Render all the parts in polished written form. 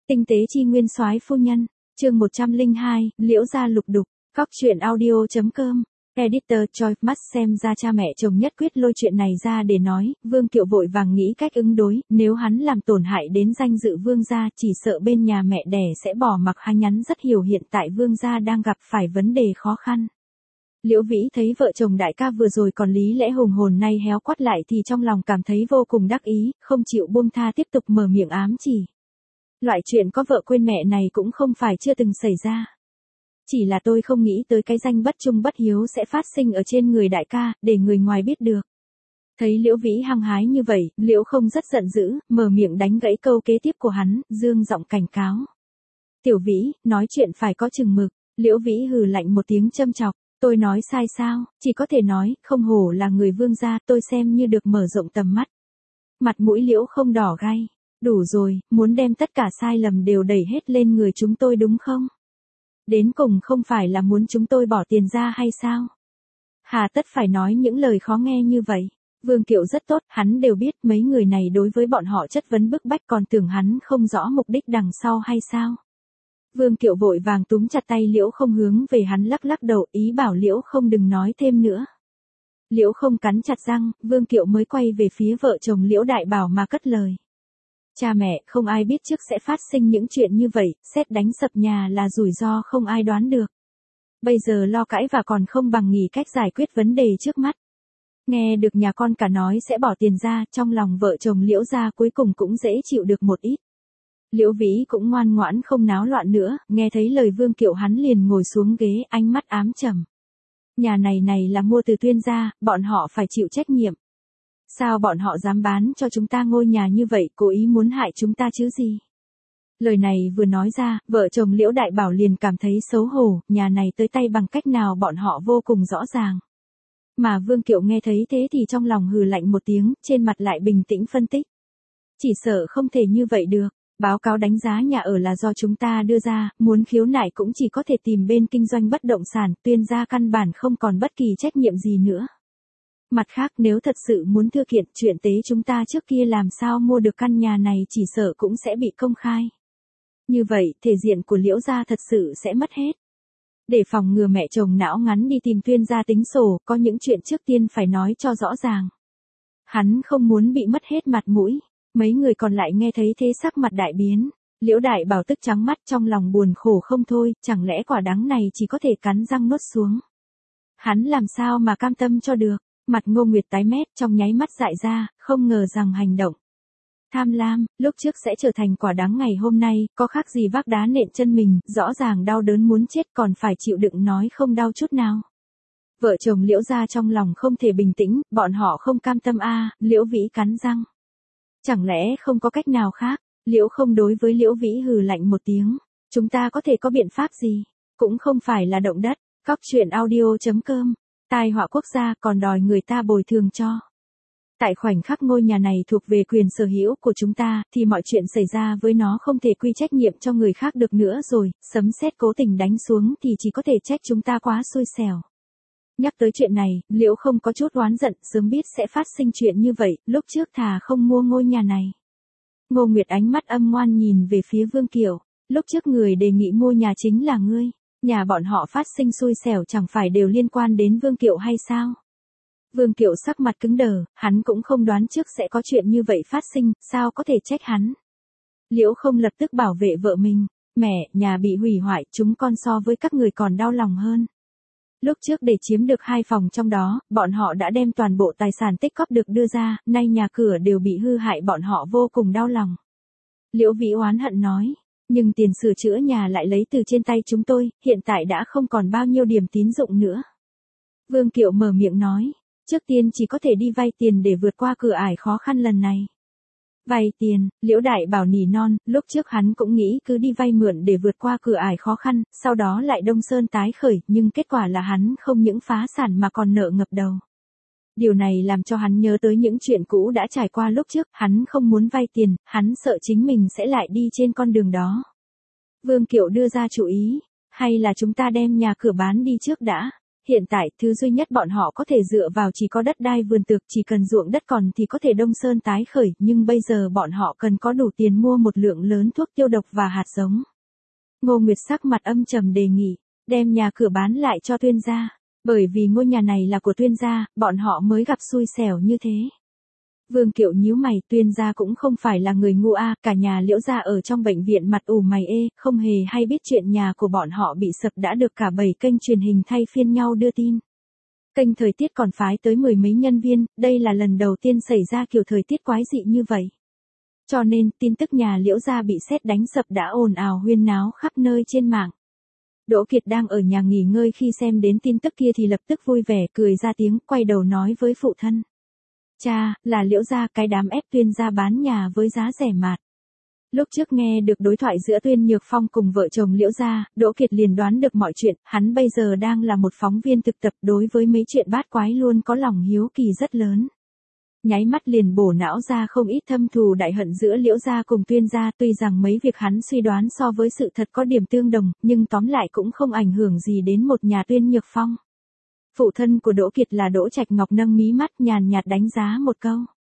Tinh tế chi nguyên soái phu nhân, chương 102, Liễu gia lục đục, Cóc truyện audio.com. Editor Choi mắt xem ra cha mẹ chồng nhất quyết lôi chuyện này ra để nói, Vương Kiệu vội vàng nghĩ cách ứng đối, nếu hắn làm tổn hại đến danh dự Vương gia chỉ sợ bên nhà mẹ đẻ sẽ bỏ mặc hắn. Nhắn rất hiểu hiện tại Vương gia đang gặp phải vấn đề khó khăn. Liễu Vĩ thấy vợ chồng đại ca vừa rồi còn lý lẽ hùng hồn nay héo quắt lại thì trong lòng cảm thấy vô cùng đắc ý, không chịu buông tha tiếp tục mở miệng ám chỉ. Loại chuyện có vợ quên mẹ này cũng không phải chưa từng xảy ra. Chỉ là tôi không nghĩ tới cái danh bất trung bất hiếu sẽ phát sinh ở trên người đại ca, để người ngoài biết được. Thấy Liễu Vĩ hăng hái như vậy, Liễu không rất giận dữ, mở miệng đánh gãy câu kế tiếp của hắn, dương giọng cảnh cáo. Tiểu Vĩ, nói chuyện phải có chừng mực. Liễu Vĩ hừ lạnh một tiếng châm chọc. Tôi nói sai sao, chỉ có thể nói, không hổ là người Vương gia, tôi xem như được mở rộng tầm mắt. Mặt mũi Liễu không đỏ gay. Đủ rồi, muốn đem tất cả sai lầm đều đẩy hết lên người chúng tôi đúng không? Đến cùng không phải là muốn chúng tôi bỏ tiền ra hay sao? Hà tất phải nói những lời khó nghe như vậy. Vương Kiệu rất tốt, hắn đều biết mấy người này đối với bọn họ chất vấn bức bách, còn tưởng hắn không rõ mục đích đằng sau hay sao? Vương Kiệu vội vàng túm chặt tay Liễu không hướng về hắn lắc lắc đầu, ý bảo Liễu không đừng nói thêm nữa. Liễu không cắn chặt răng, Vương Kiệu mới quay về phía vợ chồng Liễu Đại Bảo mà cất lời. Cha mẹ, không ai biết trước sẽ phát sinh những chuyện như vậy, sét đánh sập nhà là rủi ro không ai đoán được. Bây giờ lo cãi và còn không bằng nghĩ cách giải quyết vấn đề trước mắt. Nghe được nhà con cả nói sẽ bỏ tiền ra, trong lòng vợ chồng Liễu gia cuối cùng cũng dễ chịu được một ít. Liễu Vĩ cũng ngoan ngoãn không náo loạn nữa, nghe thấy lời Vương Kiệu hắn liền ngồi xuống ghế, ánh mắt ám trầm. Nhà này là mua từ Tuyên gia, bọn họ phải chịu trách nhiệm. Sao bọn họ dám bán cho chúng ta ngôi nhà như vậy, cố ý muốn hại chúng ta chứ gì? Lời này vừa nói ra, vợ chồng Liễu Đại Bảo liền cảm thấy xấu hổ, nhà này tới tay bằng cách nào bọn họ vô cùng rõ ràng. Mà Vương Kiệu nghe thấy thế thì trong lòng hừ lạnh một tiếng, trên mặt lại bình tĩnh phân tích. Chỉ sợ không thể như vậy được. Báo cáo đánh giá nhà ở là do chúng ta đưa ra, muốn khiếu nại cũng chỉ có thể tìm bên kinh doanh bất động sản, Tuyên gia căn bản không còn bất kỳ trách nhiệm gì nữa. Mặt khác, nếu thật sự muốn thư kiện chuyện tế chúng ta trước kia làm sao mua được căn nhà này chỉ sợ cũng sẽ bị công khai. Như vậy, thể diện của Liễu gia thật sự sẽ mất hết. Để phòng ngừa mẹ chồng não ngắn đi tìm Tuyên gia tính sổ, có những chuyện trước tiên phải nói cho rõ ràng. Hắn không muốn bị mất hết mặt mũi. Mấy người còn lại nghe thấy thế sắc mặt đại biến. Liễu Đại Bảo tức trắng mắt, trong lòng buồn khổ không thôi, chẳng lẽ quả đắng này chỉ có thể cắn răng nuốt xuống. Hắn làm sao mà cam tâm cho được. Mặt Ngô Nguyệt tái mét, trong nháy mắt dại ra, không ngờ rằng hành động tham lam, lúc trước sẽ trở thành quả đắng ngày hôm nay, có khác gì vác đá nện chân mình, rõ ràng đau đớn muốn chết còn phải chịu đựng nói không đau chút nào. Vợ chồng Liễu gia trong lòng không thể bình tĩnh, bọn họ không cam tâm Liễu Vĩ cắn răng. Chẳng lẽ không có cách nào khác? Liễu không đối với Liễu Vĩ hừ lạnh một tiếng. Chúng ta có thể có biện pháp gì? Cũng không phải là động đất. Cóc truyện audio.com. Tai họa quốc gia còn đòi người ta bồi thường cho. Tại khoảnh khắc ngôi nhà này thuộc về quyền sở hữu của chúng ta, thì mọi chuyện xảy ra với nó không thể quy trách nhiệm cho người khác được nữa rồi, sấm sét cố tình đánh xuống thì chỉ có thể trách chúng ta quá xui xẻo. Nhắc tới chuyện này, Liễu không có chút oán giận, sớm biết sẽ phát sinh chuyện như vậy, lúc trước thà không mua ngôi nhà này. Ngô Nguyệt ánh mắt âm ngoan nhìn về phía Vương Kiều, lúc trước người đề nghị mua nhà chính là ngươi, nhà bọn họ phát sinh xui xẻo chẳng phải đều liên quan đến Vương Kiều hay sao? Vương Kiều sắc mặt cứng đờ, hắn cũng không đoán trước sẽ có chuyện như vậy phát sinh, sao có thể trách hắn? Liễu không lập tức bảo vệ vợ mình, mẹ, nhà bị hủy hoại, chúng con so với các người còn đau lòng hơn. Lúc trước để chiếm được 2 phòng trong đó, bọn họ đã đem toàn bộ tài sản tích cóp được đưa ra, nay nhà cửa đều bị hư hại, bọn họ vô cùng đau lòng. Liễu Vĩ oán hận nói, nhưng tiền sửa chữa nhà lại lấy từ trên tay chúng tôi, hiện tại đã không còn bao nhiêu điểm tín dụng nữa. Vương Kiệu mở miệng nói, trước tiên chỉ có thể đi vay tiền để vượt qua cửa ải khó khăn lần này. Vay tiền, Liễu Đại Bảo nỉ non, lúc trước hắn cũng nghĩ cứ đi vay mượn để vượt qua cửa ải khó khăn, sau đó lại đông sơn tái khởi, nhưng kết quả là hắn không những phá sản mà còn nợ ngập đầu. Điều này làm cho hắn nhớ tới những chuyện cũ đã trải qua lúc trước, hắn không muốn vay tiền, hắn sợ chính mình sẽ lại đi trên con đường đó. Vương Kiệu đưa ra chủ ý, hay là chúng ta đem nhà cửa bán đi trước đã. Hiện tại, thứ duy nhất bọn họ có thể dựa vào chỉ có đất đai vườn tược, chỉ cần ruộng đất còn thì có thể đông sơn tái khởi, nhưng bây giờ bọn họ cần có đủ tiền mua một lượng lớn thuốc tiêu độc và hạt giống. Ngô Nguyệt sắc mặt âm trầm đề nghị, đem nhà cửa bán lại cho Tuyên gia, bởi vì ngôi nhà này là của Tuyên gia, bọn họ mới gặp xui xẻo như thế. Vương Kiệu nhíu mày, Tuyên gia cũng không phải là người ngu a, cả nhà Liễu gia ở trong bệnh viện mặt ủ mày ê, không hề hay biết chuyện nhà của bọn họ bị sập đã được cả 7 kênh truyền hình thay phiên nhau đưa tin. Kênh thời tiết còn phái tới 10 mấy nhân viên, đây là lần đầu tiên xảy ra kiểu thời tiết quái dị như vậy. Cho nên, tin tức nhà Liễu gia bị sét đánh sập đã ồn ào huyên náo khắp nơi trên mạng. Đỗ Kiệt đang ở nhà nghỉ ngơi khi xem đến tin tức kia thì lập tức vui vẻ cười ra tiếng, quay đầu nói với phụ thân. Cha, là Liễu gia, cái đám ép Tuyên gia bán nhà với giá rẻ mạt. Lúc trước nghe được đối thoại giữa Tuyên Nhược Phong cùng vợ chồng Liễu gia, Đỗ Kiệt liền đoán được mọi chuyện, hắn bây giờ đang là một phóng viên thực tập, đối với mấy chuyện bát quái luôn có lòng hiếu kỳ rất lớn. Nháy mắt liền bổ não ra không ít thâm thù đại hận giữa Liễu gia cùng Tuyên gia, tuy rằng mấy việc hắn suy đoán so với sự thật có điểm tương đồng, nhưng tóm lại cũng không ảnh hưởng gì đến một nhà Tuyên Nhược Phong. Phụ thân của Đỗ Kiệt là Đỗ Trạch Ngọc nâng mí mắt nhàn nhạt đánh giá một câu.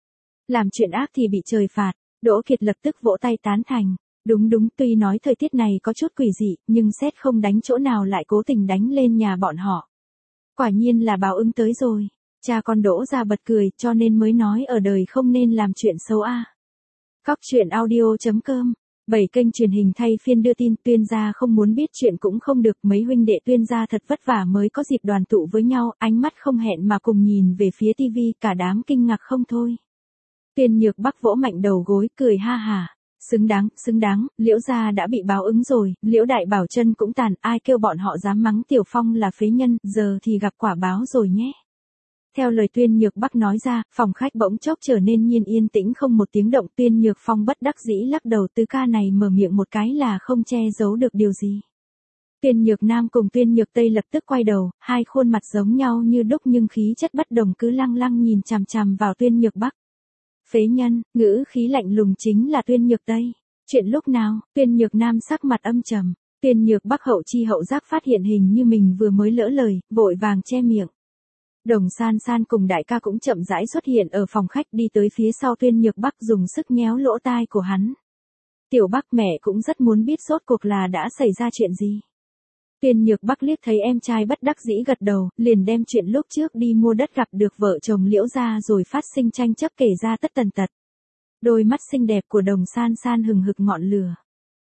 Làm chuyện ác thì bị trời phạt, Đỗ Kiệt lập tức vỗ tay tán thành. Đúng, tuy nói thời tiết này có chút quỷ dị, nhưng xét không đánh chỗ nào lại cố tình đánh lên nhà bọn họ. Quả nhiên là báo ứng tới rồi. Cha con Đỗ ra bật cười, cho nên mới nói ở đời không nên làm chuyện xấu a. Cóc truyện audio.com 7 kênh truyền hình thay phiên đưa tin, Tuyên gia không muốn biết chuyện cũng không được, mấy huynh đệ Tuyên gia thật vất vả mới có dịp đoàn tụ với nhau, ánh mắt không hẹn mà cùng nhìn về phía tivi, cả đám kinh ngạc không thôi. Tuyên Nhược Bắc vỗ mạnh đầu gối, cười ha hả. Xứng đáng, Liễu gia đã bị báo ứng rồi, Liễu Đại Bảo chân cũng tàn, ai kêu bọn họ dám mắng Tiểu Phong là phế nhân, giờ thì gặp quả báo rồi nhé. Theo lời Tuyên Nhược Bắc nói ra, phòng khách bỗng chốc trở nên yên tĩnh không một tiếng động. Tuyên Nhược Phong bất đắc dĩ lắc đầu, Tứ ca này mở miệng một cái là không che giấu được điều gì. Tuyên Nhược Nam cùng Tuyên Nhược Tây lập tức quay đầu, hai khuôn mặt giống nhau như đúc nhưng khí chất bất đồng, cứ lăng lăng nhìn chằm chằm vào Tuyên Nhược Bắc. Phế nhân, ngữ khí lạnh lùng chính là Tuyên Nhược Tây. Chuyện lúc nào? Tuyên Nhược Nam sắc mặt âm trầm. Tuyên Nhược Bắc hậu chi hậu giác phát hiện hình như mình vừa mới lỡ lời, vội vàng che miệng. Đồng San San cùng đại ca cũng chậm rãi xuất hiện ở phòng khách, đi tới phía sau Tuyên Nhược Bắc dùng sức nhéo lỗ tai của hắn. Tiểu Bắc, mẹ cũng rất muốn biết rốt cuộc là đã xảy ra chuyện gì. Tuyên Nhược Bắc liếc thấy em trai bất đắc dĩ gật đầu, liền đem chuyện lúc trước đi mua đất gặp được vợ chồng Liễu gia rồi phát sinh tranh chấp kể ra tất tần tật. Đôi mắt xinh đẹp của Đồng San San hừng hực ngọn lửa.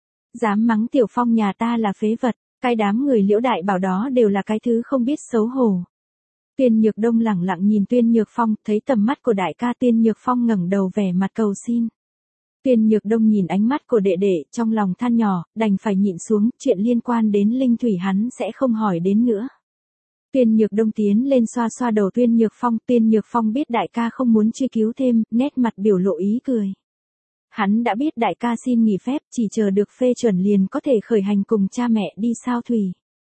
Dám mắng Tiểu Phong nhà ta là phế vật, cái đám người Liễu Đại Bảo đó đều là cái thứ không biết xấu hổ. Tuyên Nhược Đông lẳng lặng nhìn Tuyên Nhược Phong, thấy tầm mắt của đại ca, Tuyên Nhược Phong ngẩng đầu vẻ mặt cầu xin. Tuyên Nhược Đông nhìn ánh mắt của đệ đệ, trong lòng than nhỏ, đành phải nhịn xuống, chuyện liên quan đến linh thủy hắn sẽ không hỏi đến nữa. Tuyên Nhược Đông tiến lên xoa xoa đầu Tuyên Nhược Phong biết đại ca không muốn truy cứu thêm, nét mặt biểu lộ ý cười. Hắn đã biết đại ca xin nghỉ phép, chỉ chờ được phê chuẩn liền có thể khởi hành cùng cha mẹ đi sao thủy.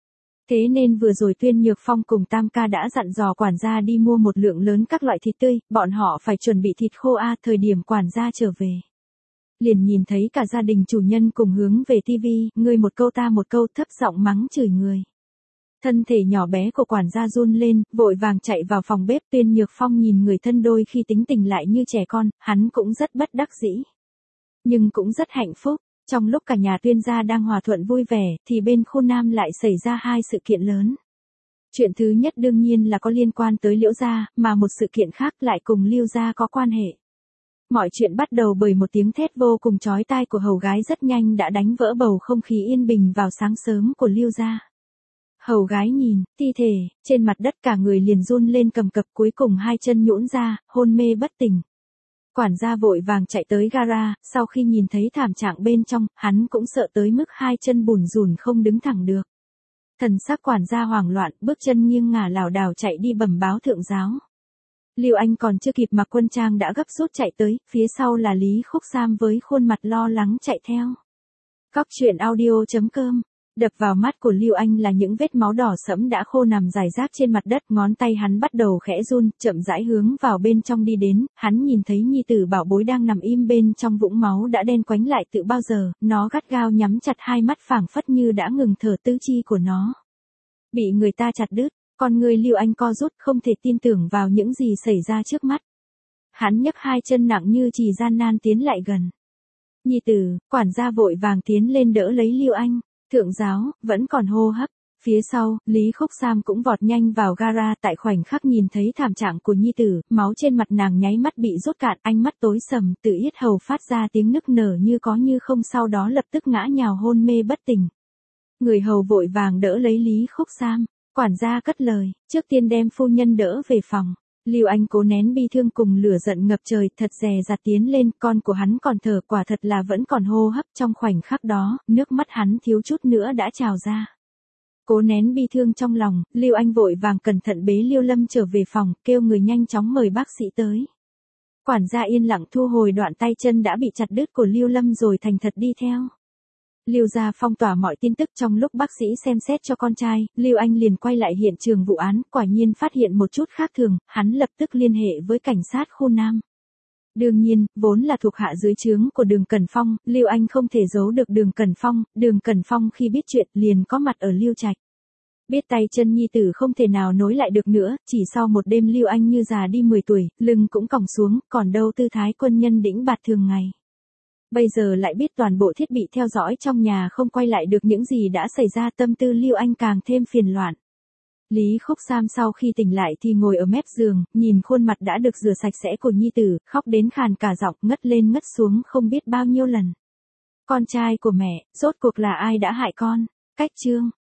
Thế nên vừa rồi Tuyên Nhược Phong cùng Tam ca đã dặn dò quản gia đi mua một lượng lớn các loại thịt tươi, bọn họ phải chuẩn bị thịt khô thời điểm quản gia trở về. Liền nhìn thấy cả gia đình chủ nhân cùng hướng về tivi, ngươi một câu ta một câu, thấp giọng mắng chửi người. Thân thể nhỏ bé của quản gia run lên, vội vàng chạy vào phòng bếp. Tuyên Nhược Phong nhìn người thân đôi khi tính tình lại như trẻ con, hắn cũng rất bất đắc dĩ. Nhưng cũng rất hạnh phúc. Trong lúc cả nhà Tuyên gia đang hòa thuận vui vẻ, thì bên khu Nam lại xảy ra hai sự kiện lớn. Chuyện thứ nhất đương nhiên là có liên quan tới Liễu gia, mà một sự kiện khác lại cùng Lưu gia có quan hệ. Mọi chuyện bắt đầu bởi một tiếng thét vô cùng chói tai của hầu gái rất nhanh đã đánh vỡ bầu không khí yên bình vào sáng sớm của Lưu gia. Hầu gái nhìn, thi thể, trên mặt đất cả người liền run lên cầm cập, cuối cùng hai chân nhũn ra, hôn mê bất tỉnh. Quản gia vội vàng chạy tới gara, sau khi nhìn thấy thảm trạng bên trong, hắn cũng sợ tới mức hai chân bủn rủn không đứng thẳng được. Thần sắc quản gia hoảng loạn, bước chân nghiêng ngả lảo đảo chạy đi bẩm báo thượng giáo. Lưu Anh còn chưa kịp mặc quân trang đã gấp rút chạy tới, phía sau là Lý Khúc Sam với khuôn mặt lo lắng chạy theo. Cóc truyện audio.com Đập vào mắt của Lưu Anh là những vết máu đỏ sẫm đã khô nằm rải rác trên mặt đất, ngón tay hắn bắt đầu khẽ run, chậm rãi hướng vào bên trong đi đến, hắn nhìn thấy nhi tử bảo bối đang nằm im bên trong vũng máu đã đen quánh lại từ bao giờ, nó gắt gao nhắm chặt hai mắt phảng phất như đã ngừng thở, tứ chi của nó bị người ta chặt đứt, Con người Lưu Anh co rút không thể tin tưởng vào những gì xảy ra trước mắt. Hắn nhấc hai chân nặng như chì gian nan tiến lại gần. Nhi tử, quản gia vội vàng tiến lên đỡ lấy Lưu Anh. Thượng giáo, vẫn còn hô hấp. Phía sau, Lý Khúc Sam cũng vọt nhanh vào gara tại khoảnh khắc nhìn thấy thảm trạng của nhi tử, máu trên mặt nàng nháy mắt bị rút cạn, ánh mắt tối sầm, tự yết hầu phát ra tiếng nức nở như có như không, sau đó lập tức ngã nhào hôn mê bất tỉnh. Người hầu vội vàng đỡ lấy Lý Khúc Sam, quản gia cất lời, trước tiên đem phu nhân đỡ về phòng. Lưu Anh cố nén bi thương cùng lửa giận ngập trời, thật dè dặt tiến lên, con của hắn còn thở, quả thật là vẫn còn hô hấp, trong khoảnh khắc đó, nước mắt hắn thiếu chút nữa đã trào ra. Cố nén bi thương trong lòng, Lưu Anh vội vàng cẩn thận bế Lưu Lâm trở về phòng, kêu người nhanh chóng mời bác sĩ tới. Quản gia yên lặng thu hồi đoạn tay chân đã bị chặt đứt của Lưu Lâm rồi thành thật đi theo. Lưu gia phong tỏa mọi tin tức. Trong lúc bác sĩ xem xét cho con trai, Lưu Anh liền quay lại hiện trường vụ án, quả nhiên phát hiện một chút khác thường, hắn lập tức liên hệ với cảnh sát khu Nam. Đương nhiên, vốn là thuộc hạ dưới trướng của Đường Cẩn Phong, Lưu Anh không thể giấu được Đường Cẩn Phong khi biết chuyện liền có mặt ở Lưu Trạch. Biết tay chân nhi tử không thể nào nối lại được nữa, chỉ sau một đêm Lưu Anh như già đi 10 tuổi, lưng cũng còng xuống, còn đâu tư thái quân nhân đĩnh bạt thường ngày. Bây giờ lại biết toàn bộ thiết bị theo dõi trong nhà không quay lại được những gì đã xảy ra, tâm tư Lưu Anh càng thêm phiền loạn. Lý Khúc Sam sau khi tỉnh lại thì ngồi ở mép giường, nhìn khuôn mặt đã được rửa sạch sẽ của nhi tử, khóc đến khàn cả giọng, ngất lên ngất xuống không biết bao nhiêu lần. Con trai của mẹ, rốt cuộc là ai đã hại con? Cách chương